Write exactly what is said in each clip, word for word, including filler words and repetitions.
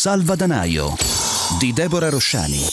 Salvadanaio di Deborah Rosciani.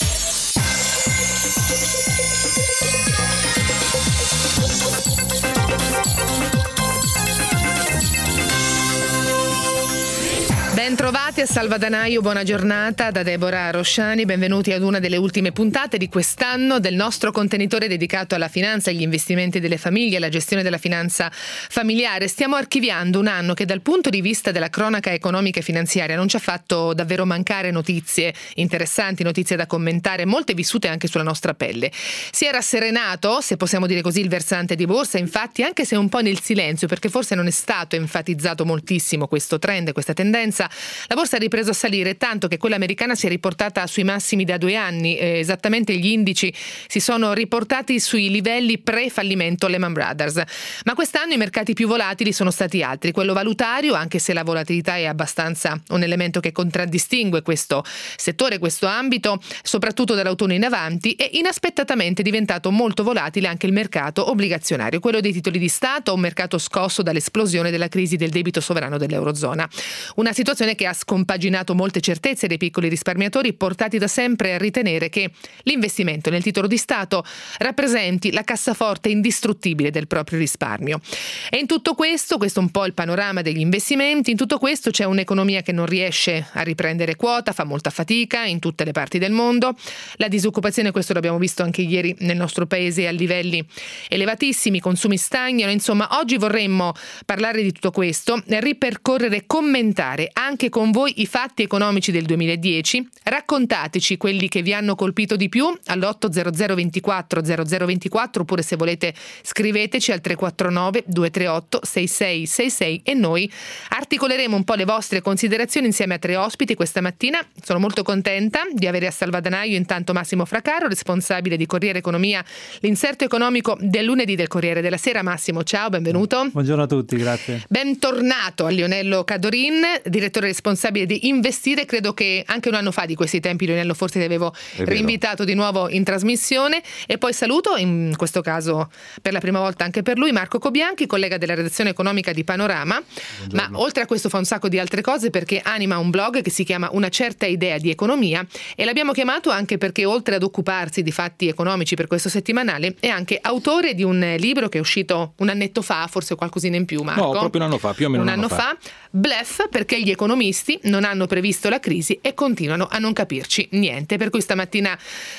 Ben trovati a Salvadanaio, buona giornata da Deborah Rosciani, benvenuti ad una delle ultime puntate di quest'anno del nostro contenitore dedicato alla finanza, agli investimenti delle famiglie, alla gestione della finanza familiare. Stiamo archiviando un anno che dal punto di vista della cronaca economica e finanziaria non ci ha fatto davvero mancare notizie interessanti, notizie da commentare, molte vissute anche sulla nostra pelle. Si è rasserenato, se possiamo dire così, il versante di borsa, infatti, anche se un po' nel silenzio, perché forse non è stato enfatizzato moltissimo questo trend, questa tendenza. La borsa ha ripreso a salire, tanto che quella americana si è riportata sui massimi da due anni, eh, esattamente gli indici si sono riportati sui livelli pre-fallimento Lehman Brothers. Ma quest'anno i mercati più volatili sono stati altri, quello valutario, anche se la volatilità è abbastanza un elemento che contraddistingue questo settore, questo ambito, soprattutto dall'autunno in avanti, e inaspettatamente è diventato molto volatile anche il mercato obbligazionario, quello dei titoli di Stato, un mercato scosso dall'esplosione della crisi del debito sovrano dell'Eurozona. Una situazione che ha scompaginato molte certezze dei piccoli risparmiatori, portati da sempre a ritenere che l'investimento nel titolo di Stato rappresenti la cassaforte indistruttibile del proprio risparmio. E in tutto questo, questo è un po' il panorama degli investimenti, in tutto questo c'è un'economia che non riesce a riprendere quota, fa molta fatica in tutte le parti del mondo, la disoccupazione, questo l'abbiamo visto anche ieri nel nostro paese, a livelli elevatissimi, i consumi stagnano, insomma oggi vorremmo parlare di tutto questo, ripercorrere e commentare anche con voi i fatti economici del duemiladieci, raccontateci quelli che vi hanno colpito di più all'otto zero zero ventiquattro zero zero ventiquattro, oppure se volete scriveteci al tre quattro nove due tre otto sei sei sei sei e noi articoleremo un po' le vostre considerazioni insieme a tre ospiti questa mattina. Sono molto contenta di avere a Salvadanaio intanto Massimo Fracaro, responsabile di Corriere Economia, l'inserto economico del lunedì del Corriere della Sera. Massimo, ciao, benvenuto. Buongiorno a tutti, grazie. Bentornato a Lionello Cadorin, direttore responsabile di Investire. Credo che anche un anno fa di questi tempi, Lionello, forse ti avevo rinvitato di nuovo in trasmissione. E poi saluto, in questo caso per la prima volta anche per lui, Marco Cobianchi, collega della redazione economica di Panorama. Buongiorno. Ma oltre a questo fa un sacco di altre cose, perché anima un blog che si chiama Una certa idea di economia, e l'abbiamo chiamato anche perché, oltre ad occuparsi di fatti economici per questo settimanale, è anche autore di un libro che è uscito un annetto fa, forse qualcosina in più, Marco. No, proprio un anno fa, più o meno un, un anno, anno fa. fa. Bluff, perché gli economisti non hanno previsto la crisi e continuano a non capirci niente. Per cui stamattina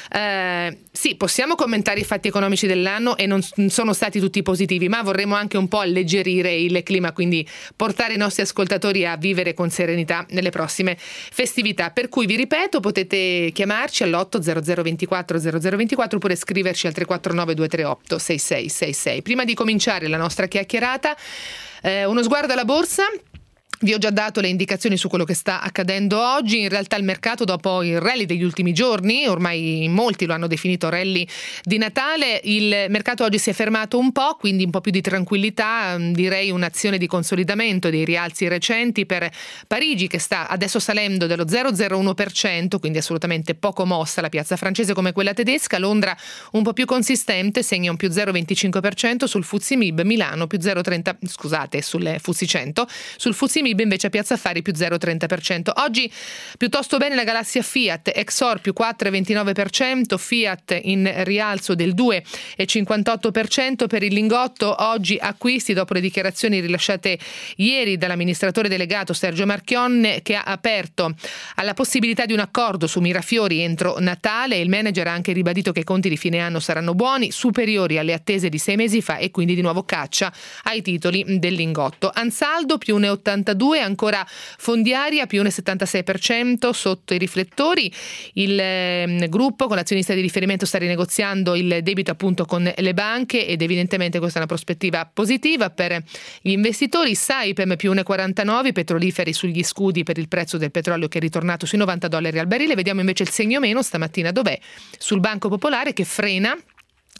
eh, sì, possiamo commentare i fatti economici dell'anno e non sono stati tutti positivi, ma vorremmo anche un po' alleggerire il clima, quindi portare i nostri ascoltatori a vivere con serenità nelle prossime festività. Per cui vi ripeto, potete chiamarci all'otto zero zero ventiquattro zero zero ventiquattro oppure scriverci al tre quattro nove due tre otto sei sei sei sei. Prima di cominciare la nostra chiacchierata, eh, uno sguardo alla borsa. Vi ho già dato le indicazioni su quello che sta accadendo oggi. In realtà il mercato, dopo il rally degli ultimi giorni, ormai molti lo hanno definito rally di Natale, il mercato oggi si è fermato un po', quindi un po' più di tranquillità, direi un'azione di consolidamento dei rialzi recenti per Parigi, che sta adesso salendo dello zero virgola zero uno per cento, quindi assolutamente poco mossa la piazza francese come quella tedesca. Londra un po' più consistente, segna un più zero virgola venticinque per cento sul F T S E M I B, Milano più zero virgola trenta, scusate, sul F T S E cento, sul F T S E M I B invece a Piazza Affari più zero virgola trenta per cento. Oggi piuttosto bene la galassia Fiat, Exor più quattro virgola ventinove per cento, Fiat in rialzo del due virgola cinquantotto per cento. Per il lingotto oggi acquisti dopo le dichiarazioni rilasciate ieri dall'amministratore delegato Sergio Marchionne, che ha aperto alla possibilità di un accordo su Mirafiori entro Natale. Il manager ha anche ribadito che i conti di fine anno saranno buoni, superiori alle attese di sei mesi fa, e quindi di nuovo caccia ai titoli del lingotto. Ansaldo più uno virgola ottantadue, ancora Fondiaria più uno virgola settantasei per cento sotto i riflettori. Il eh, gruppo con l'azionista di riferimento sta rinegoziando il debito appunto con le banche, ed evidentemente questa è una prospettiva positiva per gli investitori. Saipem più uno virgola quarantanove, i petroliferi sugli scudi per il prezzo del petrolio che è ritornato sui novanta dollari al barile. Vediamo invece il segno meno stamattina dov'è? Sul Banco Popolare, che frena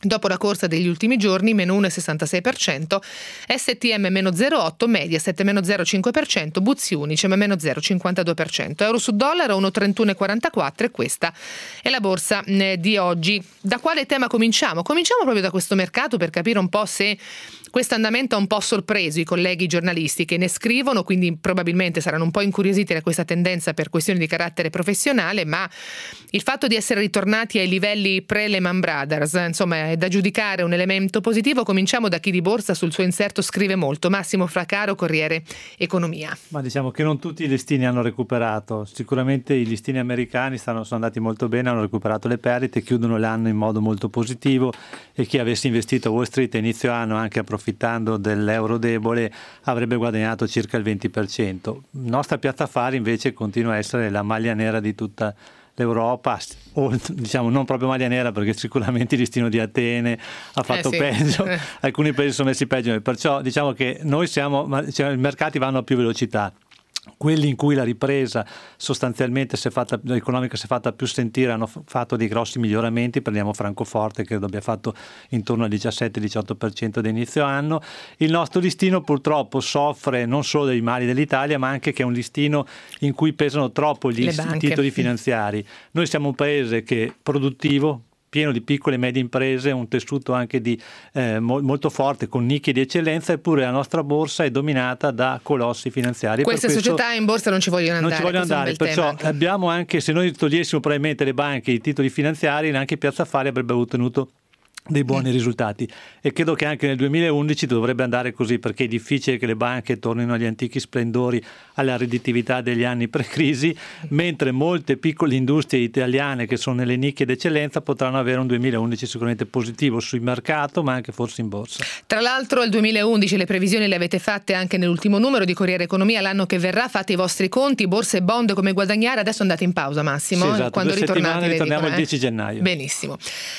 Dopo la corsa degli ultimi giorni, meno uno virgola sessantasei per cento, S T M meno zero virgola otto per cento, Mediaset meno zero virgola cinque per cento, Buzzi Unicem meno zero virgola cinquantadue per cento. Euro su dollaro uno virgola trentuno e quarantaquattro, e questa è la borsa eh, di oggi. Da quale tema cominciamo? Cominciamo proprio da questo mercato per capire un po' se questo andamento ha un po' sorpreso i colleghi giornalisti che ne scrivono, quindi probabilmente saranno un po' incuriositi da questa tendenza per questioni di carattere professionale, ma il fatto di essere ritornati ai livelli pre-Lehman Brothers, insomma, è da giudicare un elemento positivo. Cominciamo da chi di borsa sul suo inserto scrive molto, Massimo Fracaro, Corriere Economia. Ma diciamo che non tutti i listini hanno recuperato, sicuramente i listini americani stanno, sono andati molto bene, hanno recuperato le perdite, chiudono l'anno in modo molto positivo, e chi avesse investito a Wall Street a inizio anno anche approfittando dell'euro debole avrebbe guadagnato circa il venti per cento. Nostra Piazza Affari invece continua a essere la maglia nera di tutta l'Europa, o diciamo non proprio maglia nera, perché sicuramente il listino di Atene ha fatto eh sì. peggio, alcuni paesi sono messi peggio, perciò diciamo che noi siamo, cioè, i mercati vanno a più velocità. Quelli in cui la ripresa sostanzialmente si è fatta, l'economica si è fatta più sentire, hanno fatto dei grossi miglioramenti. Prendiamo Francoforte, che credo abbia fatto intorno al diciassette diciotto per cento da inizio anno. Il nostro listino purtroppo soffre non solo dei mali dell'Italia, ma anche che è un listino in cui pesano troppo gli titoli finanziari. Noi siamo un paese che è produttivo, pieno di piccole e medie imprese, un tessuto anche di, eh, mo- molto forte, con nicchie di eccellenza, eppure la nostra borsa è dominata da colossi finanziari. Queste per questo società in borsa non ci vogliono andare. Non ci vogliono andare, perciò anche. abbiamo anche, se noi togliessimo probabilmente le banche, i titoli finanziari, anche Piazza Affari avrebbe ottenuto dei buoni mm. risultati, e credo che anche nel duemilaundici dovrebbe andare così, perché è difficile che le banche tornino agli antichi splendori, alla redditività degli anni pre-crisi, mentre molte piccole industrie italiane che sono nelle nicchie d'eccellenza potranno avere un duemilaundici sicuramente positivo sul mercato, ma anche forse in borsa. Tra l'altro il duemilaundici le previsioni le avete fatte anche nell'ultimo numero di Corriere Economia, l'anno che verrà fate i vostri conti, borse e bond, come guadagnare. Adesso andate in pausa, Massimo, sì, esatto. quando Due ritornate ritorniamo dicono, il dieci gennaio. Benissimo.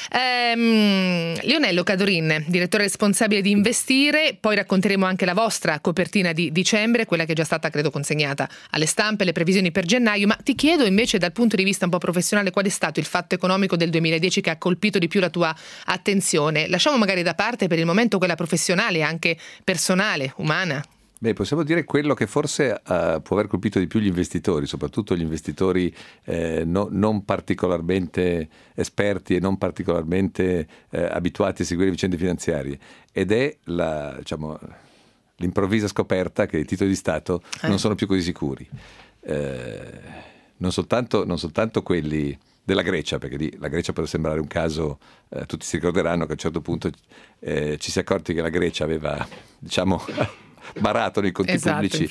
Ehm, Lionello Cadorin, direttore responsabile di Investire, poi racconteremo anche la vostra copertina di dicembre, quella che è già stata credo consegnata alle stampe, le previsioni per gennaio, ma ti chiedo invece dal punto di vista un po' professionale qual è stato il fatto economico del duemiladieci che ha colpito di più la tua attenzione. Lasciamo magari da parte per il momento quella professionale e anche personale, umana. Beh, possiamo dire quello che forse uh, può aver colpito di più gli investitori, soprattutto gli investitori eh, no, non particolarmente esperti e non particolarmente eh, abituati a seguire vicende finanziarie, ed è la, diciamo, l'improvvisa scoperta che i titoli di Stato eh. non sono più così sicuri. Eh, non soltanto, non soltanto quelli della Grecia, perché lì la Grecia può sembrare un caso, eh, tutti si ricorderanno che a un certo punto eh, ci si è accorti che la Grecia aveva, diciamo... barato nei conti esatto, pubblici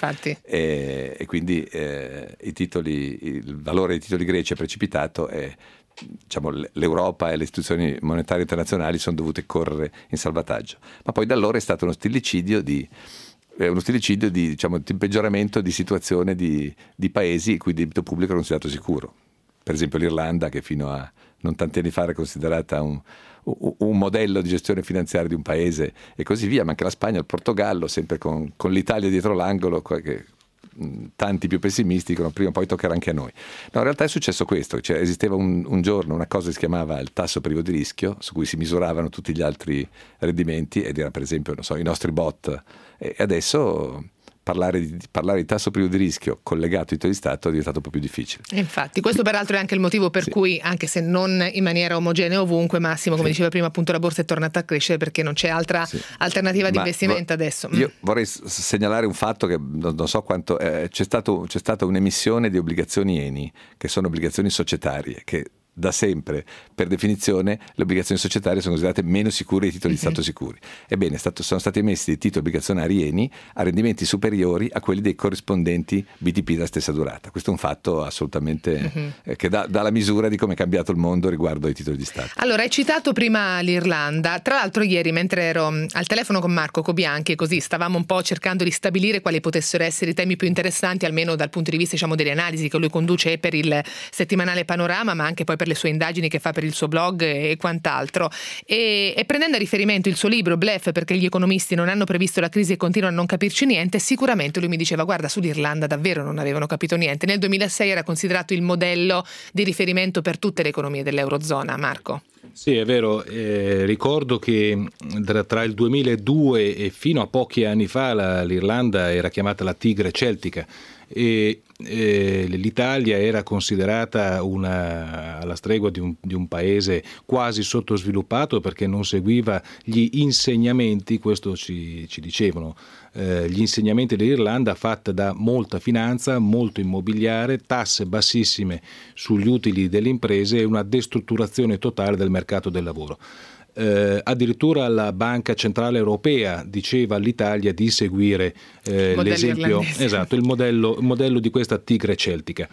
e, e quindi eh, i titoli, il valore dei titoli greci è precipitato, e diciamo, l'Europa e le istituzioni monetarie internazionali sono dovute correre in salvataggio. Ma poi da allora è stato uno stillicidio di eh, uno stillicidio di, diciamo, di peggioramento di situazione di, di paesi il cui debito pubblico è considerato sicuro. Per esempio l'Irlanda, che fino a non tanti anni fa era considerata un un modello di gestione finanziaria di un paese, e così via, ma anche la Spagna, il Portogallo, sempre con, con l'Italia dietro l'angolo, che mh, tanti più pessimisti dicono prima o poi toccherà anche a noi. No, in realtà è successo questo, cioè esisteva un, un giorno una cosa che si chiamava il tasso privo di rischio, su cui si misuravano tutti gli altri rendimenti, ed era per esempio, non so, i nostri bot, e adesso Parlare di, parlare di tasso privo di rischio collegato ai titoli di Stato è diventato un po' più difficile. Infatti, questo peraltro è anche il motivo per sì. cui, anche se non in maniera omogenea ovunque, Massimo, come sì. diceva prima, appunto la borsa è tornata a crescere perché non c'è altra sì. alternativa Ma di investimento vo- adesso. Io vorrei s- segnalare un fatto che non, non so quanto eh, c'è stato, c'è stata un'emissione di obbligazioni Eni, che sono obbligazioni societarie, che da sempre, per definizione, le obbligazioni societarie sono considerate meno sicure dei titoli uh-huh. di Stato sicuri. Ebbene, stato, sono stati emessi dei titoli obbligazionari Eni a rendimenti superiori a quelli dei corrispondenti B T P della stessa durata. Questo è un fatto assolutamente uh-huh. eh, che dà, dà la misura di come è cambiato il mondo riguardo ai titoli di Stato. Allora, hai citato prima l'Irlanda. Tra l'altro ieri, mentre ero al telefono con Marco Cobianchi, così stavamo un po' cercando di stabilire quali potessero essere i temi più interessanti, almeno dal punto di vista, diciamo, delle analisi che lui conduce per il settimanale Panorama, ma anche poi per le sue indagini che fa per il suo blog e quant'altro, e, e prendendo a riferimento il suo libro Bluff, perché gli economisti non hanno previsto la crisi e continuano a non capirci niente, sicuramente lui mi diceva guarda, sull'Irlanda davvero non avevano capito niente. Nel duemilasei era considerato il modello di riferimento per tutte le economie dell'Eurozona. Marco? Sì, è vero, eh, ricordo che tra, tra il duemiladue e fino a pochi anni fa la, l'Irlanda era chiamata la tigre celtica e eh, l'Italia era considerata una, alla stregua di un, di un paese quasi sottosviluppato perché non seguiva gli insegnamenti, questo ci, ci dicevano, eh, gli insegnamenti dell'Irlanda fatta da molta finanza, molto immobiliare, tasse bassissime sugli utili delle imprese e una destrutturazione totale del mercato del lavoro. Eh, addirittura la Banca Centrale Europea diceva all'Italia di seguire eh, l'esempio, esatto, il modello, il modello di questa tigre celtica.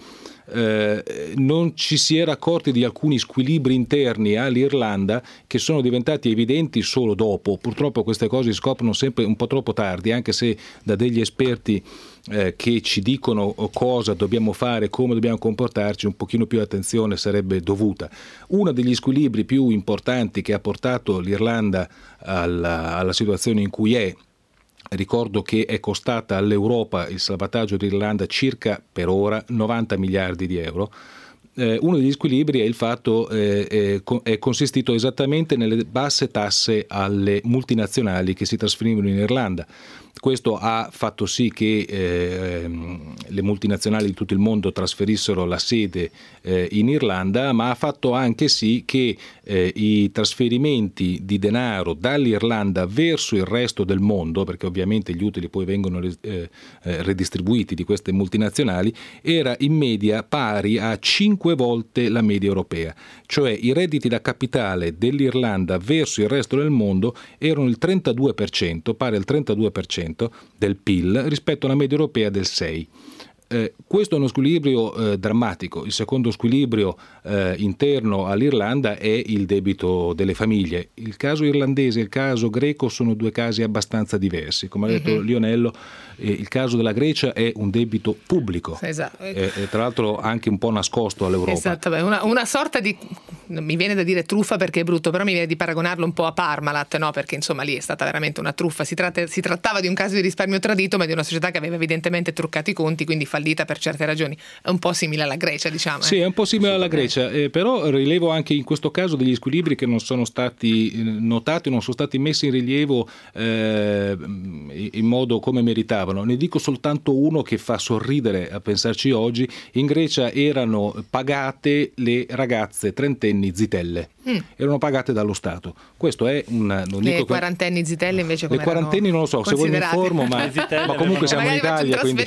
Eh, non ci si era accorti di alcuni squilibri interni all'Irlanda che sono diventati evidenti solo dopo. Purtroppo queste cose si scoprono sempre un po' troppo tardi, anche se da degli esperti eh, che ci dicono cosa dobbiamo fare, come dobbiamo comportarci, un pochino più attenzione sarebbe dovuta. Uno degli squilibri più importanti che ha portato l'Irlanda alla, alla situazione in cui è, ricordo che è costata all'Europa il salvataggio d'Irlanda circa per ora novanta miliardi di euro. Eh, uno degli squilibri è il fatto eh, è, è consistito esattamente nelle basse tasse alle multinazionali che si trasferivano in Irlanda. Questo ha fatto sì che eh, le multinazionali di tutto il mondo trasferissero la sede eh, in Irlanda, ma ha fatto anche sì che eh, i trasferimenti di denaro dall'Irlanda verso il resto del mondo, perché ovviamente gli utili poi vengono eh, eh, redistribuiti di queste multinazionali, era in media pari a cinque volte la media europea. Cioè i redditi da capitale dell'Irlanda verso il resto del mondo erano il trentadue per cento, pari al trentadue per cento del P I L rispetto alla media europea del sei per cento. Eh, questo è uno squilibrio eh, drammatico. Il secondo squilibrio eh, interno all'Irlanda è il debito delle famiglie. Il caso irlandese e il caso greco sono due casi abbastanza diversi. Come ha detto mm-hmm. Lionello, eh, il caso della Grecia è un debito pubblico, esatto. eh, eh, tra l'altro anche un po' nascosto all'Europa. Esatto, beh, una, una sorta di, mi viene da dire truffa perché è brutto, però mi viene di paragonarlo un po' a Parmalat, no? Perché insomma lì è stata veramente una truffa. Si, tratta, si trattava di un caso di risparmio tradito, ma di una società che aveva evidentemente truccato i conti, quindi fallita per certe ragioni. È un po' simile alla Grecia, diciamo. Sì, eh. è un po' simile alla Grecia, eh, però rilevo anche in questo caso degli squilibri che non sono stati notati, non sono stati messi in rilievo eh, in modo come meritavano. Ne dico soltanto uno che fa sorridere a pensarci oggi. In Grecia erano pagate le ragazze trentenni zitelle. Mm. Erano pagate dallo Stato. Questo è un non le dico quarantenni zitelle invece come le quarantenni non lo so, se voi mi informo, ma, ma comunque siamo in Italia, quindi...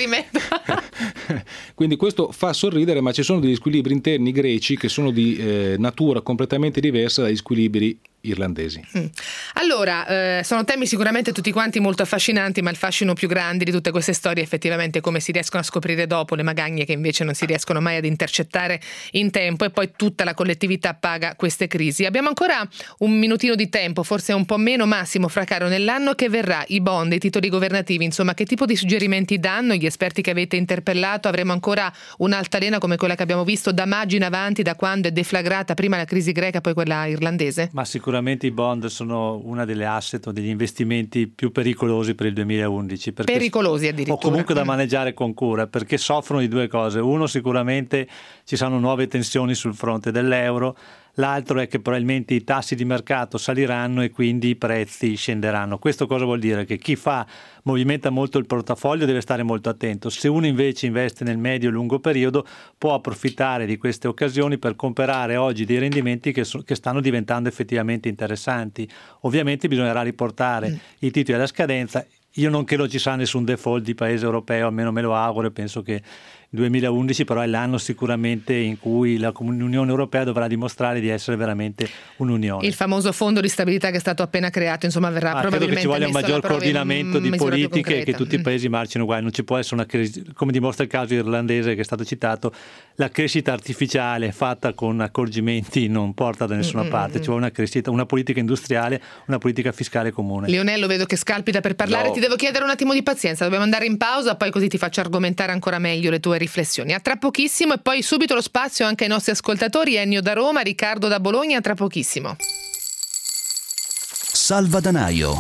quindi questo fa sorridere, ma ci sono degli squilibri interni greci che sono di eh, natura completamente diversa dagli squilibri irlandesi. Mm. Allora, eh, sono temi sicuramente tutti quanti molto affascinanti, ma il fascino più grande di tutte queste storie effettivamente è come si riescono a scoprire dopo le magagne che invece non si riescono mai ad intercettare in tempo, e poi tutta la collettività paga queste crisi. Abbiamo ancora un minutino di tempo, forse un po' meno. Massimo Fracaro, nell'anno che verrà, i bond, i titoli governativi, insomma, che tipo di suggerimenti danno gli esperti che avete interpellato? Avremo ancora un'altalena come quella che abbiamo visto da maggio in avanti, da quando è deflagrata prima la crisi greca poi quella irlandese? Ma sicuramente i bond sono una delle asset o degli investimenti più pericolosi per il duemilaundici. Pericolosi addirittura. O comunque da maneggiare con cura, perché soffrono di due cose. Uno, sicuramente ci saranno nuove tensioni sul fronte dell'euro. L'altro è che probabilmente i tassi di mercato saliranno e quindi i prezzi scenderanno. Questo cosa vuol dire? Che chi fa movimenta molto il portafoglio deve stare molto attento. Se uno invece investe nel medio e lungo periodo può approfittare di queste occasioni per comprare oggi dei rendimenti che, so, che stanno diventando effettivamente interessanti. Ovviamente bisognerà riportare mm. i titoli alla scadenza. Io non credo ci sarà nessun default di paese europeo, almeno me lo auguro, e penso che il duemilaundici però è l'anno sicuramente in cui la l'Unione Europea dovrà dimostrare di essere veramente un'unione. Il famoso fondo di stabilità che è stato appena creato, insomma, verrà ah, probabilmente credo che ci voglia un maggior coordinamento di politiche e che tutti mm. i paesi marcino uguali. Non ci può essere una crisi, come dimostra il caso irlandese che è stato citato, la crescita artificiale fatta con accorgimenti non porta da nessuna mm-hmm. parte. Ci vuole una crescita, una politica industriale, una politica fiscale comune. Lionello, vedo che scalpita per parlare, no. Ti devo chiedere un attimo di pazienza, dobbiamo andare in pausa, poi così ti faccio argomentare ancora meglio le tue riflessioni. A tra pochissimo, e poi subito lo spazio anche ai nostri ascoltatori. Ennio da Roma, Riccardo da Bologna, a tra pochissimo. Salvadanaio.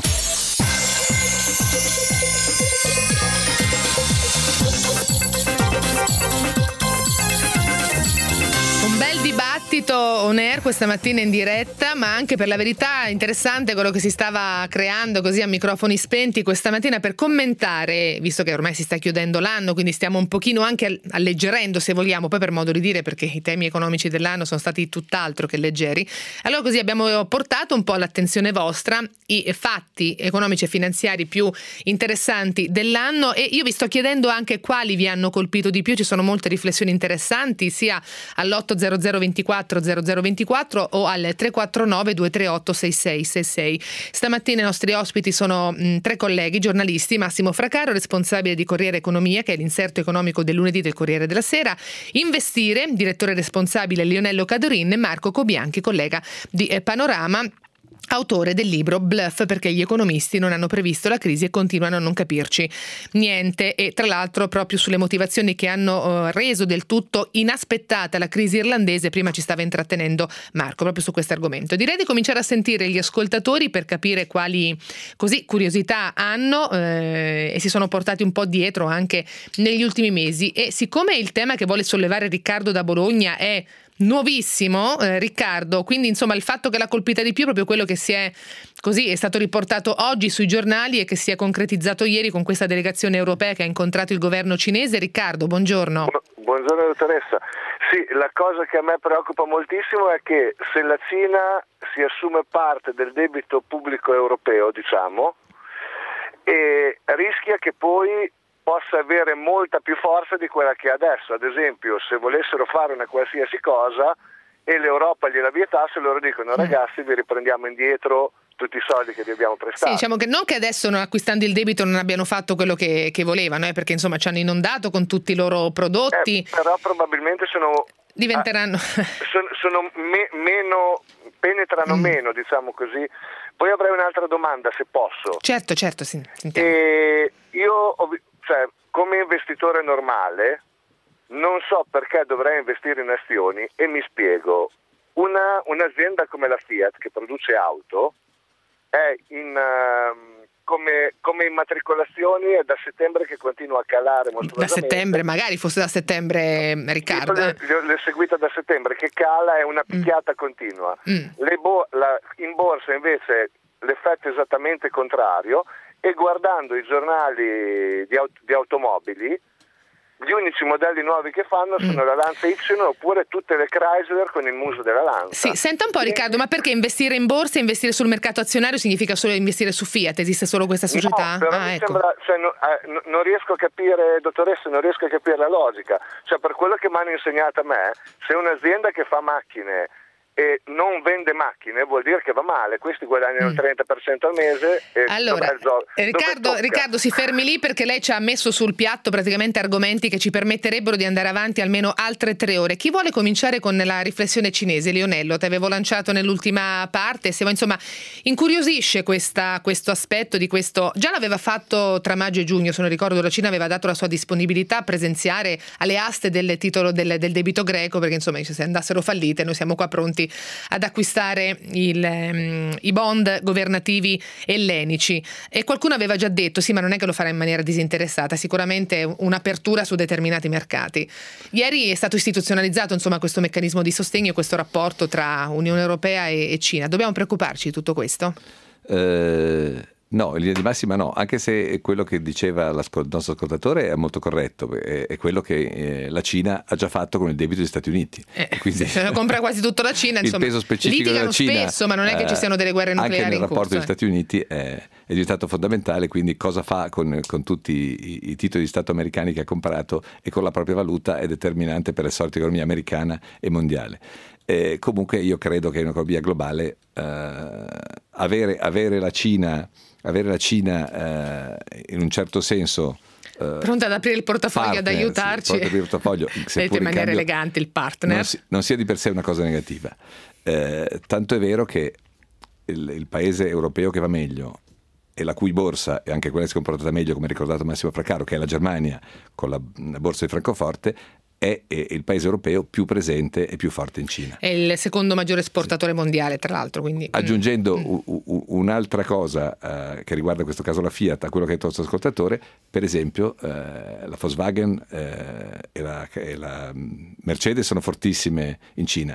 Un bel dibattito subito on air questa mattina in diretta, ma anche per la verità interessante quello che si stava creando così a microfoni spenti questa mattina per commentare, visto che ormai si sta chiudendo l'anno, quindi stiamo un pochino anche alleggerendo, se vogliamo, poi per modo di dire, perché i temi economici dell'anno sono stati tutt'altro che leggeri. Allora così abbiamo portato un po' all'attenzione vostra i fatti economici e finanziari più interessanti dell'anno, e io vi sto chiedendo anche quali vi hanno colpito di più. Ci sono molte riflessioni interessanti sia all'otto zero zero ventiquattro zero zero ventiquattro o al tre quattro nove due tre otto sei sei sei sei. Stamattina i nostri ospiti sono mh, tre colleghi giornalisti: Massimo Fracaro, responsabile di Corriere Economia, che è l'inserto economico del lunedì del Corriere della Sera; Investire, direttore responsabile Lionello Cadorin; e Marco Cobianchi, collega di eh, Panorama, autore del libro Bluff, perché gli economisti non hanno previsto la crisi e continuano a non capirci niente. E tra l'altro, proprio sulle motivazioni che hanno uh, reso del tutto inaspettata la crisi irlandese, prima ci stava intrattenendo Marco proprio su questo argomento. Direi di cominciare a sentire gli ascoltatori per capire quali così curiosità hanno eh, e si sono portati un po' dietro anche negli ultimi mesi. E siccome il tema che vuole sollevare Riccardo da Bologna è nuovissimo, eh, Riccardo, quindi insomma il fatto che l'ha colpita di più è proprio quello che si è così è stato riportato oggi sui giornali e che si è concretizzato ieri con questa delegazione europea che ha incontrato il governo cinese. Riccardo, buongiorno. Buongiorno dottoressa. Sì, la cosa che a me preoccupa moltissimo è che se la Cina si assume parte del debito pubblico europeo, diciamo, e rischia che poi possa avere molta più forza di quella che ha adesso. Ad esempio, se volessero fare una qualsiasi cosa e l'Europa gliela vietasse, loro dicono: ragazzi, vi riprendiamo indietro tutti i soldi che vi abbiamo prestato. Sì, diciamo che non che adesso, acquistando il debito, non abbiano fatto quello che, che volevano, eh, perché insomma ci hanno inondato con tutti i loro prodotti. Eh, però probabilmente sono diventeranno ah, sono, sono me, meno penetrano mm. meno, diciamo così. Poi avrei un'altra domanda, se posso. Certo, certo, sì, e io ho Cioè, come investitore normale non so perché dovrei investire in azioni, e mi spiego. Una, un'azienda come la Fiat, che produce auto, è in, uh, come, come immatricolazioni è da settembre che continua a calare mostruosamente. Da settembre, magari fosse da settembre, Riccardo. L'ho, l'ho seguita da settembre, che cala, è una picchiata mm. continua. Mm. Le bo- la, in borsa invece l'effetto è esattamente contrario. E guardando i giornali di, aut- di automobili, gli unici modelli nuovi che fanno sono mm. la Lancia Y oppure tutte le Chrysler con il muso della Lancia. Sì, senta un po' Riccardo, ma perché investire in borsa e investire sul mercato azionario significa solo investire su Fiat? Esiste solo questa società? No, però ah, mi ecco. sembra, cioè, no, eh, non riesco a capire, dottoressa, non riesco a capire la logica. Cioè, per quello che mi hanno insegnato a me, se un'azienda che fa macchine e non vende macchine vuol dire che va male, questi guadagnano il trenta per cento al mese. E allora zo- Riccardo, Riccardo si fermi lì, perché lei ci ha messo sul piatto praticamente argomenti che ci permetterebbero di andare avanti almeno altre tre ore. Chi vuole cominciare con la riflessione cinese? Lionello, ti avevo lanciato nell'ultima parte, se insomma incuriosisce questa, questo aspetto di questo, già l'aveva fatto tra maggio e giugno, se non ricordo, la Cina aveva dato la sua disponibilità a presenziare alle aste del titolo del, del debito greco, perché insomma se andassero fallite noi siamo qua pronti ad acquistare il, um, i bond governativi ellenici. E qualcuno aveva già detto: sì, ma non è che lo farà in maniera disinteressata, sicuramente un'apertura su determinati mercati. Ieri è stato istituzionalizzato insomma questo meccanismo di sostegno e questo rapporto tra Unione Europea e, e Cina. Dobbiamo preoccuparci di tutto questo? Eh... No, in linea di massima no, anche se quello che diceva il nostro ascoltatore è molto corretto, è, è quello che eh, la Cina ha già fatto con il debito degli Stati Uniti. Eh, Quindi, se compra quasi tutto la Cina, insomma, il peso specifico litigano della Cina, spesso, ma non è che ci siano delle guerre nucleari anche nel in rapporto corso, degli Stati Uniti è, è diventato fondamentale, quindi cosa fa con, con tutti i, i titoli di Stato americani che ha comprato e con la propria valuta è determinante per la sorte economia americana e mondiale. Eh, comunque io credo che in un'economia globale eh, avere, avere la Cina avere la Cina eh, in un certo senso eh, pronta ad aprire il portafoglio, partner, ad aiutarci, sì, il portafoglio, detto in maniera elegante, il partner non, si, non sia di per sé una cosa negativa, eh, tanto è vero che il, il paese europeo che va meglio e la cui borsa è anche quella che si è comportata meglio, come ha ricordato Massimo Fracaro, che è la Germania con la, la borsa di Francoforte, è il paese europeo più presente e più forte in Cina. È il secondo maggiore esportatore mondiale, tra l'altro. Quindi... Aggiungendo mm. u- u- un'altra cosa uh, che riguarda in questo caso la Fiat, a quello che ha detto il nostro ascoltatore, per esempio uh, la Volkswagen uh, e, la, e la Mercedes sono fortissime in Cina.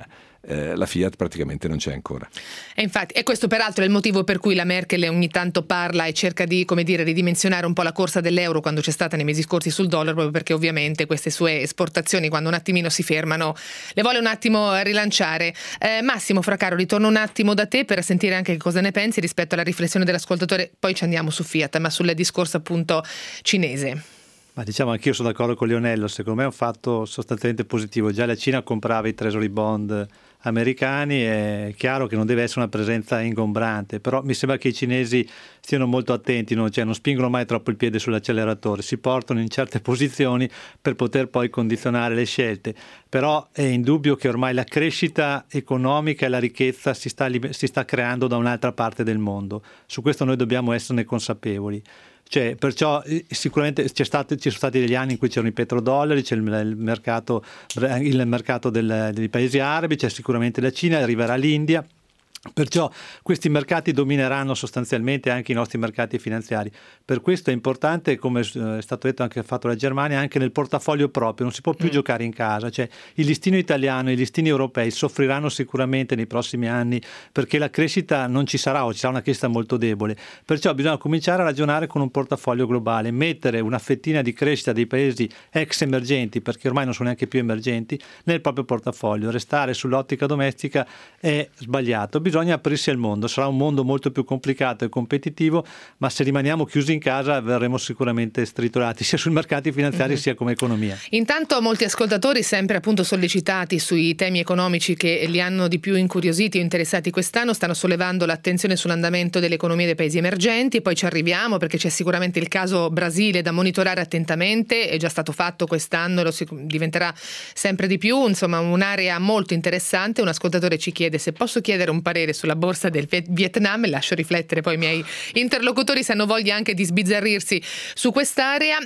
eh, la Fiat praticamente non c'è ancora. E infatti, e questo peraltro è il motivo per cui la Merkel ogni tanto parla e cerca di, come dire, ridimensionare un po' la corsa dell'euro quando c'è stata nei mesi scorsi sul dollaro, proprio perché ovviamente queste sue esportazioni, quando un attimino si fermano, le vuole un attimo rilanciare. Eh, Massimo Fracaro, ritorno un attimo da te per sentire anche cosa ne pensi rispetto alla riflessione dell'ascoltatore, poi ci andiamo su Fiat, ma sul discorso appunto cinese. Ma diciamo, anch'io sono d'accordo con Lionello, secondo me è un fatto sostanzialmente positivo. Già la Cina comprava i treasury bond americani, è chiaro che non deve essere una presenza ingombrante, però mi sembra che i cinesi stiano molto attenti, no? Cioè non spingono mai troppo il piede sull'acceleratore, si portano in certe posizioni per poter poi condizionare le scelte, però è indubbio che ormai la crescita economica e la ricchezza si sta, si sta creando da un'altra parte del mondo, su questo noi dobbiamo esserne consapevoli. Cioè, perciò sicuramente c'è stato, ci sono stati degli anni in cui c'erano i petrodollari, c'è il, il mercato, il mercato del, dei paesi arabi, c'è sicuramente la Cina, arriverà l'India. Perciò questi mercati domineranno sostanzialmente anche i nostri mercati finanziari. Per questo è importante, come è stato detto anche fatto la Germania, anche nel portafoglio proprio, non si può più mm. giocare in casa, cioè il listino italiano e i listini europei soffriranno sicuramente nei prossimi anni perché la crescita non ci sarà o ci sarà una crescita molto debole. Perciò bisogna cominciare a ragionare con un portafoglio globale, mettere una fettina di crescita dei paesi ex emergenti, perché ormai non sono neanche più emergenti, nel proprio portafoglio. Restare sull'ottica domestica è sbagliato. Bisogna Bisogna aprirsi al mondo, sarà un mondo molto più complicato e competitivo, ma se rimaniamo chiusi in casa verremo sicuramente stritolati sia sui mercati finanziari mm-hmm. sia come economia. Intanto molti ascoltatori, sempre appunto sollecitati sui temi economici che li hanno di più incuriositi o interessati quest'anno, stanno sollevando l'attenzione sull'andamento dell'economia dei paesi emergenti, e poi ci arriviamo perché c'è sicuramente il caso Brasile da monitorare attentamente, è già stato fatto quest'anno e lo si, diventerà sempre di più, insomma un'area molto interessante. Un ascoltatore ci chiede se posso chiedere un parere sulla borsa del Vietnam e lascio riflettere poi i miei interlocutori se hanno voglia anche di sbizzarrirsi su quest'area.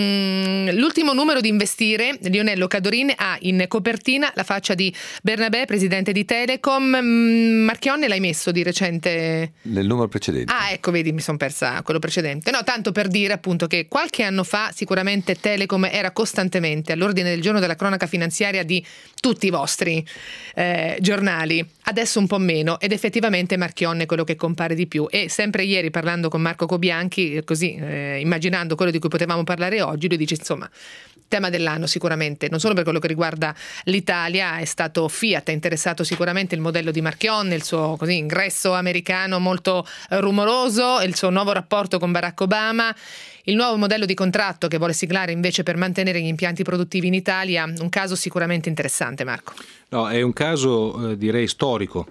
Mm, l'ultimo numero di Investire, Lionello Cadorin, ha in copertina la faccia di Bernabé, presidente di Telecom. Mm, Marchionne l'hai messo di recente? Nel numero precedente. Ah, ecco, vedi, mi sono persa quello precedente. No, tanto per dire appunto che qualche anno fa sicuramente Telecom era costantemente all'ordine del giorno della cronaca finanziaria di tutti i vostri eh, giornali, adesso un po' meno, ed effettivamente Marchionne è quello che compare di più. E sempre ieri, parlando con Marco Cobianchi, così eh, immaginando quello di cui potevamo parlare oggi, lui dice insomma tema dell'anno sicuramente, non solo per quello che riguarda l'Italia, è stato Fiat, è interessato sicuramente il modello di Marchionne, il suo così ingresso americano molto eh, rumoroso, il suo nuovo rapporto con Barack Obama, il nuovo modello di contratto che vuole siglare invece per mantenere gli impianti produttivi in Italia. Un caso sicuramente interessante, Marco. No, è un caso eh, direi storico.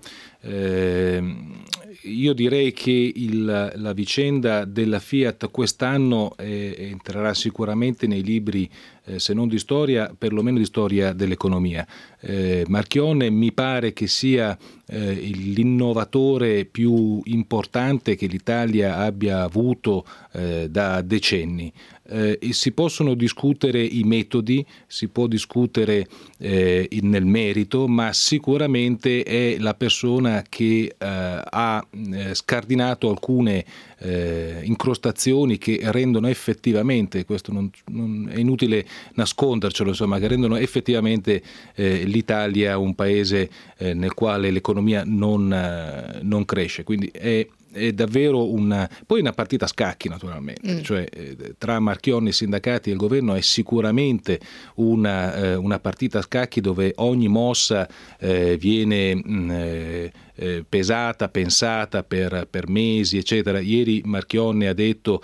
Eh, io direi che il, la vicenda della Fiat quest'anno eh, entrerà sicuramente nei libri, eh, se non di storia, perlomeno di storia dell'economia. Eh, Marchionne mi pare che sia eh, l'innovatore più importante che l'Italia abbia avuto eh, da decenni. Eh, e si possono discutere i metodi, si può discutere eh, nel merito, ma sicuramente è la persona che eh, ha eh, scardinato alcune eh, incrostazioni che rendono effettivamente, questo non, non è inutile nascondercelo, insomma, che rendono effettivamente eh, l'Italia un paese eh, nel quale l'economia non, eh, non cresce. Quindi è è davvero una, poi una partita a scacchi naturalmente, mm. cioè eh, tra Marchionne, i sindacati e il governo è sicuramente una, eh, una partita a scacchi dove ogni mossa eh, viene mh, eh, eh, pesata, pensata per, per mesi eccetera. Ieri Marchionne ha detto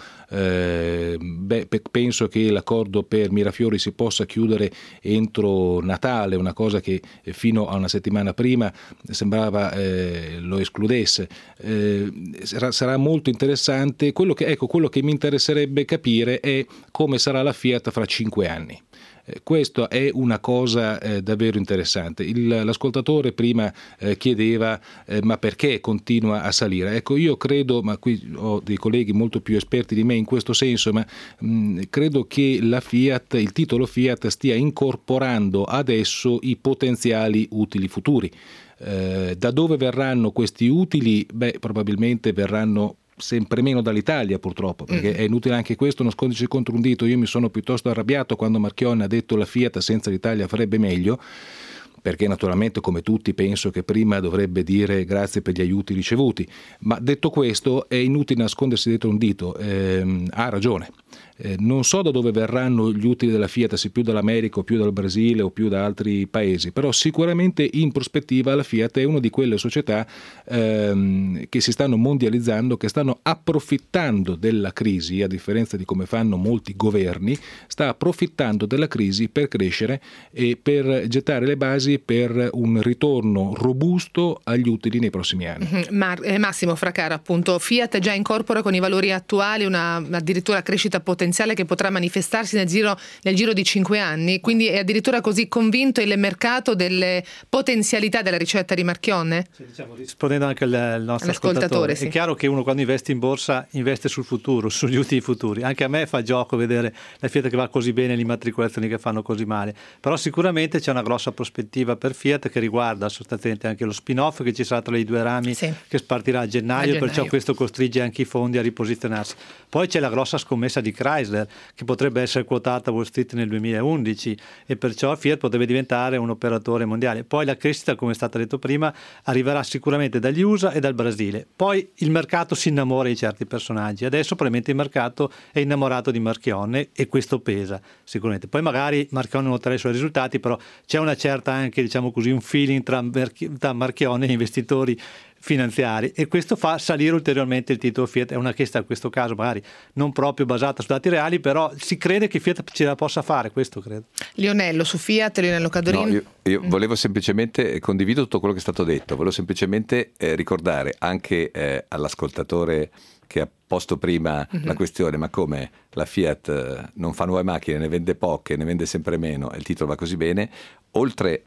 eh, beh, pe- penso che l'accordo per Mirafiori si possa chiudere entro Natale, una cosa che eh, fino a una settimana prima sembrava eh, lo escludesse. Eh, Sarà, sarà molto interessante. Quello che, ecco, quello che mi interesserebbe capire è come sarà la Fiat fra cinque anni. Eh, questo è una cosa eh, davvero interessante. Il, l'ascoltatore prima eh, chiedeva eh, ma perché continua a salire? Ecco, io credo, ma qui ho dei colleghi molto più esperti di me in questo senso, ma mh, credo che la Fiat, il titolo Fiat stia incorporando adesso i potenziali utili futuri. Eh, da dove verranno questi utili? Beh, probabilmente verranno sempre meno dall'Italia, purtroppo, perché mm. è inutile anche questo nasconderci contro un dito. Io mi sono piuttosto arrabbiato quando Marchionne ha detto la Fiat senza l'Italia farebbe meglio, perché naturalmente come tutti penso che prima dovrebbe dire grazie per gli aiuti ricevuti, ma detto questo è inutile nascondersi dietro un dito, eh, ha ragione. Eh, non so da dove verranno gli utili della Fiat, se più dall'America o più dal Brasile o più da altri paesi, però sicuramente in prospettiva la Fiat è una di quelle società ehm, che si stanno mondializzando, che stanno approfittando della crisi, a differenza di come fanno molti governi, sta approfittando della crisi per crescere e per gettare le basi per un ritorno robusto agli utili nei prossimi anni. Mar- eh, Massimo Fracaro, appunto, Fiat già incorpora con i valori attuali una addirittura crescita potenziale che potrà manifestarsi nel giro, nel giro di cinque anni, quindi è addirittura così convinto il mercato delle potenzialità della ricetta di Marchionne? Sì, diciamo, rispondendo anche al, al nostro ascoltatore, ascoltatore, sì. È chiaro che uno quando investe in borsa investe sul futuro, sugli utili futuri. Anche a me fa gioco vedere la Fiat che va così bene e le immatricolazioni che fanno così male, però sicuramente c'è una grossa prospettiva per Fiat che riguarda sostanzialmente anche lo spin-off che ci sarà tra i due rami, sì, che spartirà a gennaio, a gennaio, perciò questo costringe anche i fondi a riposizionarsi. Poi c'è la grossa scommessa di Chrysler che potrebbe essere quotata a Wall Street nel duemilaundici e perciò Fiat potrebbe diventare un operatore mondiale. Poi la crescita, come è stato detto prima, arriverà sicuramente dagli U S A e dal Brasile. Poi il mercato si innamora di certi personaggi. Adesso probabilmente il mercato è innamorato di Marchionne e questo pesa sicuramente. Poi magari Marchionne non otterrà i suoi risultati, però c'è una certa anche, diciamo così, un feeling tra, tra Marchionne e investitori finanziari e questo fa salire ulteriormente il titolo Fiat. È una chiesta in questo caso magari non proprio basata su dati reali, però si crede che Fiat ce la possa fare, questo credo. Lionello su Fiat, Lionello Cadorin. No, io, io mm. volevo semplicemente, condivido tutto quello che è stato detto, volevo semplicemente eh, ricordare anche eh, all'ascoltatore che ha posto prima mm-hmm. la questione, ma come la Fiat eh, non fa nuove macchine, ne vende poche, ne vende sempre meno e il titolo va così bene, oltre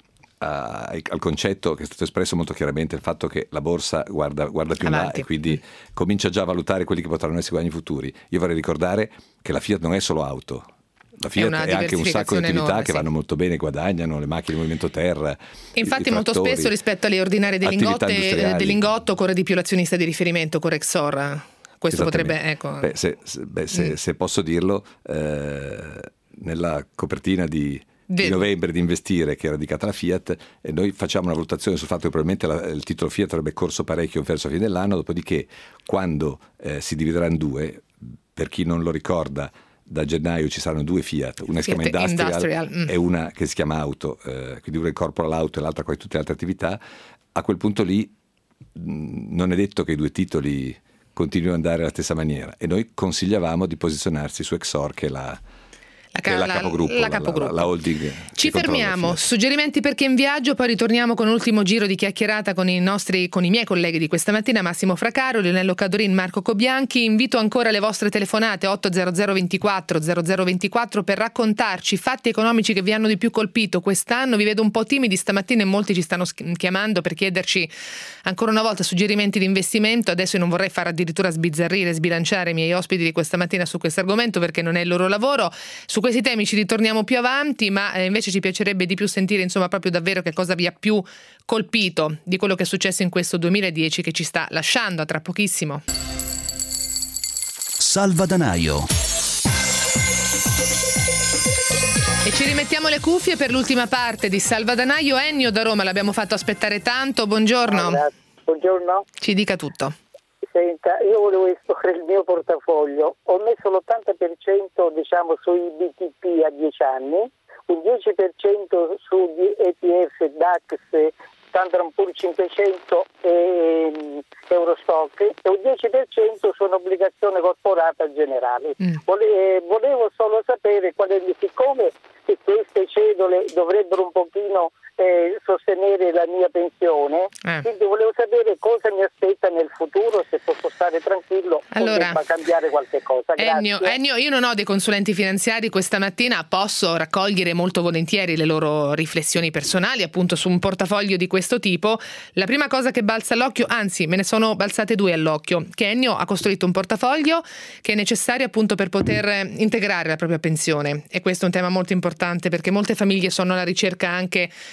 al concetto che è stato espresso molto chiaramente, il fatto che la borsa guarda, guarda più in là e quindi comincia già a valutare quelli che potranno essere i guadagni futuri. Io vorrei ricordare che la Fiat non è solo auto, la Fiat è, è anche un sacco di attività enorme, che sì. vanno molto bene, guadagnano, le macchine di movimento terra. Infatti molto spesso rispetto alle ordinarie dell'ingotto, dell'ingotto occorre di più l'azionista di riferimento, occorre Exor. Questo potrebbe, ecco. Beh, se, beh, se, mm. se posso dirlo, eh, nella copertina di di novembre di Investire, che era dedicata alla Fiat, e noi facciamo una valutazione sul fatto che probabilmente la, il titolo Fiat avrebbe corso parecchio verso la fine dell'anno, dopodiché quando eh, si dividerà in due, per chi non lo ricorda, da gennaio ci saranno due Fiat, una che si chiama Industrial, Industrial. Mm. e una che si chiama Auto, eh, quindi una incorpora l'auto e l'altra con tutte le altre attività. A quel punto lì mh, non è detto che i due titoli continuino ad andare alla stessa maniera e noi consigliavamo di posizionarsi su Exor, che è la La, la capogruppo, la, capogruppo. La, la holding. Ci fermiamo, suggerimenti per chi è in viaggio, poi ritorniamo con un ultimo giro di chiacchierata con i nostri, con i miei colleghi di questa mattina, Massimo Fracaro, Lionello Cadorin, Marco Cobianchi. Invito ancora le vostre telefonate otto zero zero ventiquattro zero zero ventiquattro per raccontarci fatti economici che vi hanno di più colpito quest'anno. Vi vedo un po' timidi stamattina e molti ci stanno chiamando per chiederci ancora una volta suggerimenti di investimento. Adesso io non vorrei far addirittura sbizzarrire, sbilanciare i miei ospiti di questa mattina su questo argomento perché non è il loro lavoro. Su questi temi ci ritorniamo più avanti, ma eh, invece ci piacerebbe di più sentire insomma proprio davvero che cosa vi ha più colpito di quello che è successo in questo duemiladieci che ci sta lasciando a tra pochissimo. Salvadanaio. E ci rimettiamo le cuffie per l'ultima parte di Salvadanaio. Ennio da Roma, l'abbiamo fatto aspettare tanto, buongiorno. Allora, buongiorno. Ci dica tutto. Senta, io volevo esporre il mio portafoglio. Ho messo l'ottanta per cento diciamo sui B T P a dieci anni, un dieci per cento sugli E T F, DAX, Standard and Poor's cinquecento e Eurostock e un dieci per cento sono obbligazione corporata generale. Mm. Vole, volevo solo sapere quale, siccome queste cedole dovrebbero un pochino Eh, sostenere la mia pensione, eh. quindi volevo sapere cosa mi aspetta nel futuro, se posso stare tranquillo allora, o debba cambiare qualche cosa. Ennio, Ennio, io non ho dei consulenti finanziari questa mattina, posso raccogliere molto volentieri le loro riflessioni personali appunto su un portafoglio di questo tipo. La prima cosa che balza all'occhio, anzi me ne sono balzate due all'occhio, che Ennio ha costruito un portafoglio che è necessario appunto per poter integrare la propria pensione, e questo è un tema molto importante perché molte famiglie sono alla ricerca anche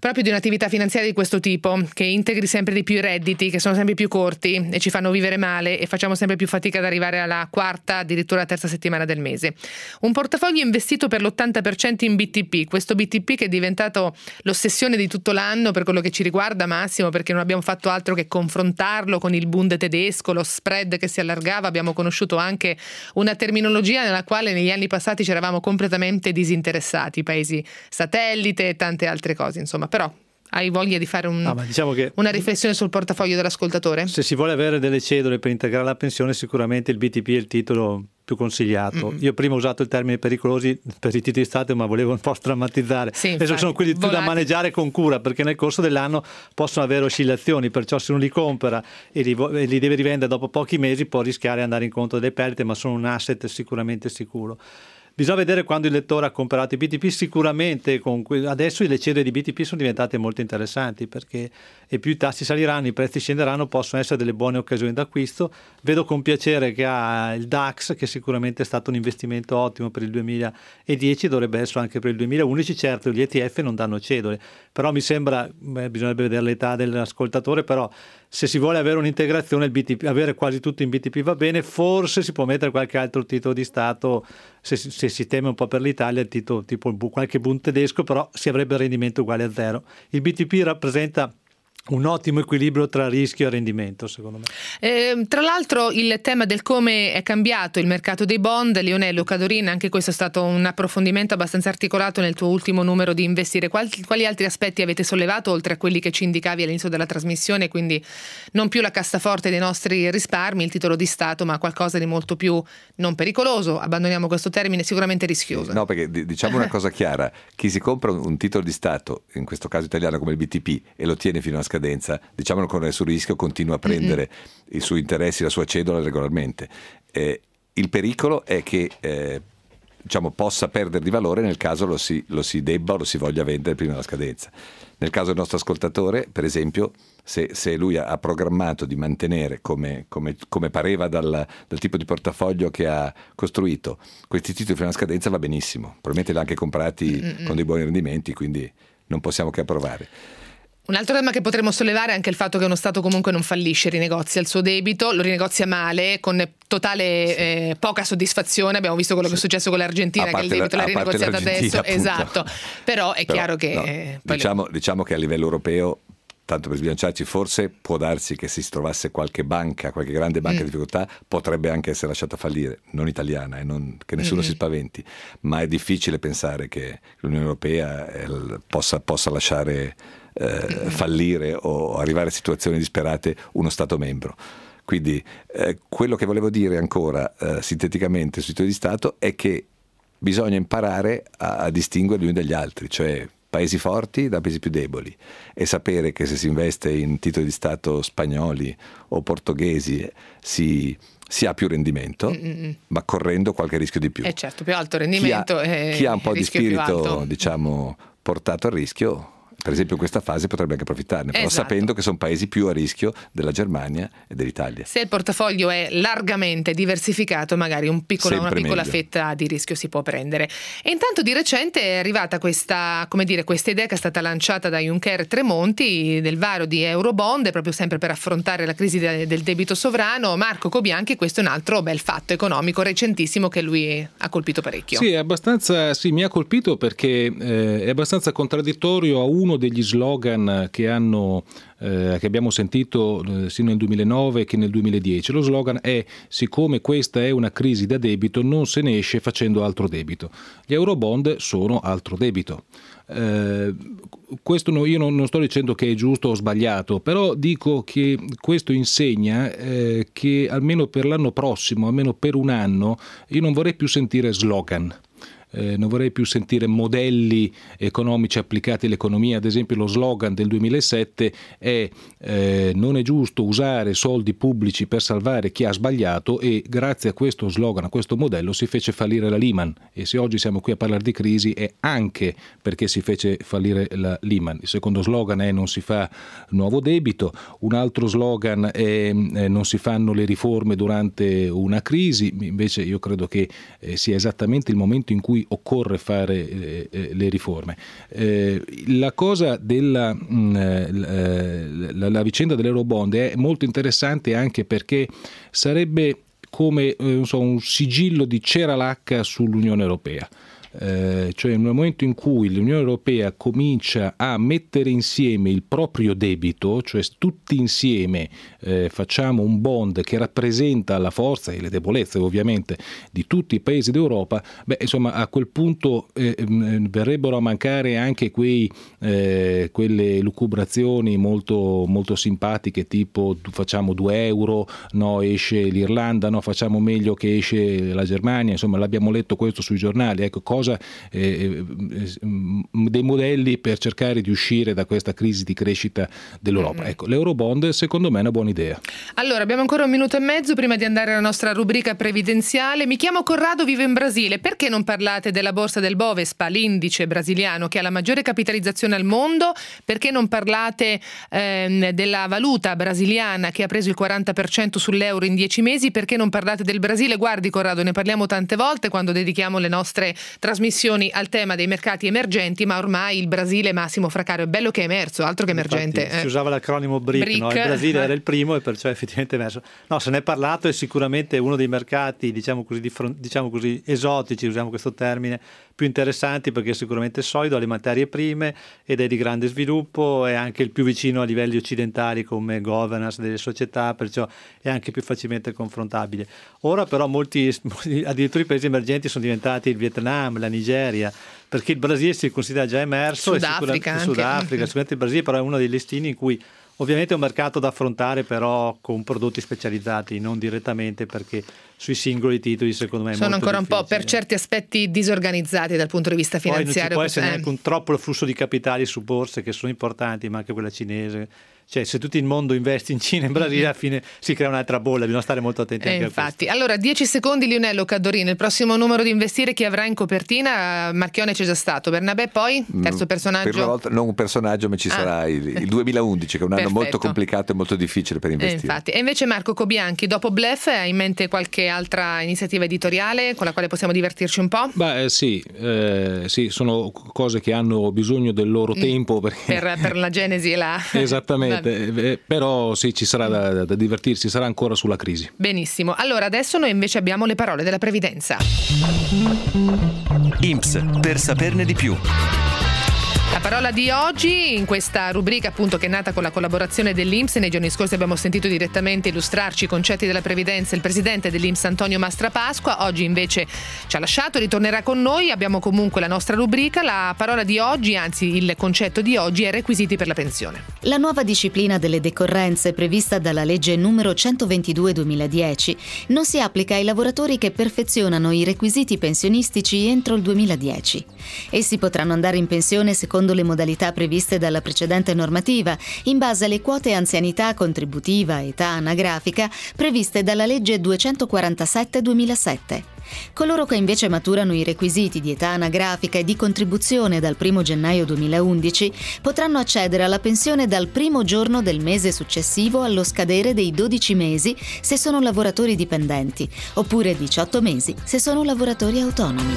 proprio di un'attività finanziaria di questo tipo, che integri sempre di più i redditi, che sono sempre più corti e ci fanno vivere male e facciamo sempre più fatica ad arrivare alla quarta, addirittura la terza settimana del mese. Un portafoglio investito per l'ottanta per cento in B T P, questo B T P che è diventato l'ossessione di tutto l'anno per quello che ci riguarda, Massimo, perché non abbiamo fatto altro che confrontarlo con il Bund tedesco, lo spread che si allargava, abbiamo conosciuto anche una terminologia nella quale negli anni passati ci eravamo completamente disinteressati, paesi satellite e tante altre cose, insomma, però hai voglia di fare un, no, ma diciamo che una riflessione sul portafoglio dell'ascoltatore? Se si vuole avere delle cedole per integrare la pensione, sicuramente il B T P è il titolo più consigliato. Mm. Io prima ho usato il termine pericolosi per i titoli di Stato, ma volevo un po' strammatizzare. Sì, adesso sono quelli più da maneggiare con cura, perché nel corso dell'anno possono avere oscillazioni, perciò se uno li compra e li, e li deve rivendere dopo pochi mesi può rischiare di andare incontro delle perdite, ma sono un asset sicuramente sicuro. Bisogna vedere quando il lettore ha comprato i B T P, sicuramente con que- adesso le cedole di B T P sono diventate molto interessanti, perché e più i tassi saliranno, i prezzi scenderanno, possono essere delle buone occasioni d'acquisto. Vedo con piacere che ha il DAX, che sicuramente è stato un investimento ottimo per il duemiladieci, dovrebbe essere anche per il duemilaundici. Certo, gli E T F non danno cedole, però mi sembra, beh, bisognerebbe vedere l'età dell'ascoltatore, però se si vuole avere un'integrazione, il B T P, avere quasi tutto in B T P va bene, forse si può mettere qualche altro titolo di Stato, se, se si teme un po' per l'Italia, il titolo tipo qualche Bund tedesco, però si avrebbe il rendimento uguale a zero. Il B T P rappresenta un ottimo equilibrio tra rischio e rendimento, secondo me. Eh, tra l'altro il tema del come è cambiato il mercato dei bond, Lionello Cadorin, anche questo è stato un approfondimento abbastanza articolato nel tuo ultimo numero di Investire. Quali, quali altri aspetti avete sollevato, oltre a quelli che ci indicavi all'inizio della trasmissione, quindi non più la cassaforte dei nostri risparmi, il titolo di Stato, ma qualcosa di molto più non pericoloso, abbandoniamo questo termine, sicuramente rischioso. No, perché diciamo una cosa chiara, chi si compra un titolo di Stato, in questo caso italiano come il B T P, e lo tiene fino a scadenza, diciamolo con il suo rischio, continua a prendere mm-hmm. i suoi interessi, la sua cedola regolarmente. Eh, il pericolo è che eh, diciamo, possa perdere di valore nel caso lo si, lo si debba o lo si voglia vendere prima della scadenza. Nel caso del nostro ascoltatore, per esempio, se, se lui ha programmato di mantenere, come, come, come pareva dal, dal tipo di portafoglio che ha costruito, questi titoli fino alla scadenza, va benissimo. Probabilmente li ha anche comprati mm-hmm. con dei buoni rendimenti, quindi non possiamo che approvare. Un altro tema che potremmo sollevare è anche il fatto che uno Stato comunque non fallisce, rinegozia il suo debito, lo rinegozia male, con totale sì. eh, poca soddisfazione. Abbiamo visto quello sì. che è successo con l'Argentina, che il debito l'ha rinegoziato adesso, appunto. Esatto. Però è Però, chiaro che... No, eh, diciamo, lo... diciamo che a livello europeo, tanto per sbilanciarci, forse può darsi che se si trovasse qualche banca, qualche grande banca mm. in difficoltà, potrebbe anche essere lasciata fallire, non italiana, e non, che nessuno mm. si spaventi, ma è difficile pensare che l'Unione Europea eh, possa, possa lasciare eh, fallire o arrivare a situazioni disperate uno Stato membro. Quindi eh, quello che volevo dire ancora eh, sinteticamente sui titoli di Stato è che bisogna imparare a, a distinguere gli uni dagli altri, cioè paesi forti da paesi più deboli, e sapere che se si investe in titoli di Stato spagnoli o portoghesi si, si ha più rendimento, Mm-mm. ma correndo qualche rischio di più. E certo, più alto rendimento. Chi ha, e chi ha un po' di spirito, diciamo, portato al rischio, per esempio in questa fase potrebbe anche approfittarne, però esatto. sapendo che sono paesi più a rischio della Germania e dell'Italia. Se il portafoglio è largamente diversificato, magari un piccolo, una piccola meglio. fetta di rischio si può prendere. E intanto di recente è arrivata questa, come dire, questa idea che è stata lanciata da Juncker e Tremonti del varo di Eurobond, proprio sempre per affrontare la crisi de- del debito sovrano. Marco Cobianchi, questo è un altro bel fatto economico recentissimo che lui ha colpito parecchio. Sì, è abbastanza, sì, mi ha colpito perché eh, è abbastanza contraddittorio a uno degli slogan che hanno eh, che abbiamo sentito eh, sia nel duemilanove che nel duemiladieci. Lo slogan è: siccome questa è una crisi da debito, non se ne esce facendo altro debito. Gli eurobond sono altro debito. Eh, questo no, io non, non sto dicendo che è giusto o sbagliato, però dico che questo insegna eh, che almeno per l'anno prossimo, almeno per un anno, io non vorrei più sentire slogan. Eh, non vorrei più sentire modelli economici applicati all'economia. Ad esempio lo slogan del duemilasette è eh, non è giusto usare soldi pubblici per salvare chi ha sbagliato, e grazie a questo slogan, a questo modello, si fece fallire la Lehman, e se oggi siamo qui a parlare di crisi è anche perché si fece fallire la Lehman. Il secondo slogan è non si fa nuovo debito, un altro slogan è eh, non si fanno le riforme durante una crisi. Invece io credo che eh, sia esattamente il momento in cui cui occorre fare eh, eh, le riforme. Eh, la cosa della mh, la, la vicenda dell'Eurobond è molto interessante anche perché sarebbe come eh, non so, un sigillo di cera lacca sull'Unione Europea. Eh, cioè nel momento in cui l'Unione Europea comincia a mettere insieme il proprio debito, cioè tutti insieme eh, facciamo un bond che rappresenta la forza e le debolezze ovviamente di tutti i paesi d'Europa, beh insomma a quel punto eh, verrebbero a mancare anche quei, eh, quelle lucubrazioni molto, molto simpatiche tipo facciamo due euro, no esce l'Irlanda, no facciamo meglio che esce la Germania, insomma l'abbiamo letto questo sui giornali, ecco cosa Eh, eh, dei modelli per cercare di uscire da questa crisi di crescita dell'Europa. Ecco, l'Eurobond secondo me è una buona idea. Allora, abbiamo ancora un minuto e mezzo prima di andare alla nostra rubrica previdenziale. Mi chiamo Corrado, vivo in Brasile. Perché non parlate della borsa del Bovespa, l'indice brasiliano che ha la maggiore capitalizzazione al mondo? Perché non parlate ehm, della valuta brasiliana che ha preso il quaranta per cento sull'euro in dieci mesi? Perché non parlate del Brasile? Guardi Corrado, ne parliamo tante volte quando dedichiamo le nostre trasmissioni al tema dei mercati emergenti, ma ormai il Brasile, Massimo Fracaro, è bello che è emerso, altro che emergente. Infatti, eh. si usava l'acronimo B R I C, B R I C, no? Il Brasile eh. era il primo e perciò è effettivamente emerso. No, se ne è parlato, è sicuramente uno dei mercati, diciamo così, di front, diciamo così esotici, usiamo questo termine, più interessanti perché è sicuramente solido, ha le materie prime ed è di grande sviluppo, è anche il più vicino a livelli occidentali come governance delle società, perciò è anche più facilmente confrontabile. Ora però molti, addirittura i paesi emergenti sono diventati il Vietnam, la Nigeria, perché il Brasile si considera già emerso, Sudafrica, e Sudafrica, sicuramente il Brasile però è uno dei listini in cui ovviamente è un mercato da affrontare però con prodotti specializzati, non direttamente, perché sui singoli titoli secondo me è sono molto ancora difficile. Un po' per certi aspetti disorganizzati dal punto di vista finanziario. Poi non ci può essere eh. neanche un troppo flusso di capitali su borse che sono importanti, ma anche quella cinese. Cioè, se tutto il mondo investe in Cina e in Brasile, alla fine si crea un'altra bolla, bisogna stare molto attenti Eh, anche infatti. a questo. Allora, dieci secondi Lionello Caddorini, il prossimo numero di Investire chi avrà in copertina? Marchione c'è già stato, Bernabé poi? Terzo personaggio? Per una volta non un personaggio, ma ci Ah. sarà il, il duemilaundici, che è un anno Perfetto. molto complicato e molto difficile per Eh, investire. infatti. E invece Marco Cobianchi, dopo Bluff, hai in mente qualche altra iniziativa editoriale con la quale possiamo divertirci un po'? Beh, eh, sì, eh, sì, sono cose che hanno bisogno del loro tempo perché... Per, per la genesi e la... Esattamente, eh, però sì, ci sarà da, da divertirsi, sarà ancora sulla crisi. Benissimo, allora adesso noi invece abbiamo le parole della previdenza. I N P S, per saperne di più. La parola di oggi, in questa rubrica appunto che è nata con la collaborazione dell'I N P S, nei giorni scorsi abbiamo sentito direttamente illustrarci i concetti della previdenza il presidente dell'I N P S Antonio Mastrapasqua, oggi invece ci ha lasciato, ritornerà con noi, abbiamo comunque la nostra rubrica, la parola di oggi, anzi il concetto di oggi è requisiti per la pensione. La nuova disciplina delle decorrenze prevista dalla legge numero centoventidue duemiladieci non si applica ai lavoratori che perfezionano i requisiti pensionistici entro il duemiladieci. Essi potranno andare in pensione secondo le modalità previste dalla precedente normativa, in base alle quote anzianità contributiva e età anagrafica previste dalla legge duecentoquarantasette duemilasette. Coloro che invece maturano i requisiti di età anagrafica e di contribuzione dal primo gennaio duemilaundici potranno accedere alla pensione dal primo giorno del mese successivo allo scadere dei dodici mesi se sono lavoratori dipendenti, oppure diciotto mesi se sono lavoratori autonomi.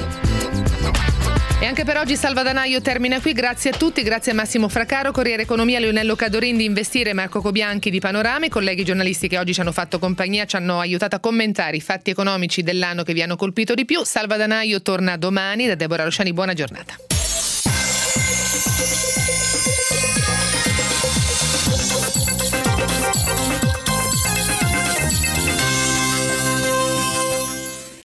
E anche per oggi Salvadanaio termina qui, grazie a tutti, grazie a Massimo Fracaro, Corriere Economia, Lionello Cadorin di Investire, Marco Cobianchi di Panorama, i colleghi giornalisti che oggi ci hanno fatto compagnia, ci hanno aiutato a commentare i fatti economici dell'anno che vi hanno colpito di più. Salvadanaio torna domani, da Deborah Rosciani, buona giornata.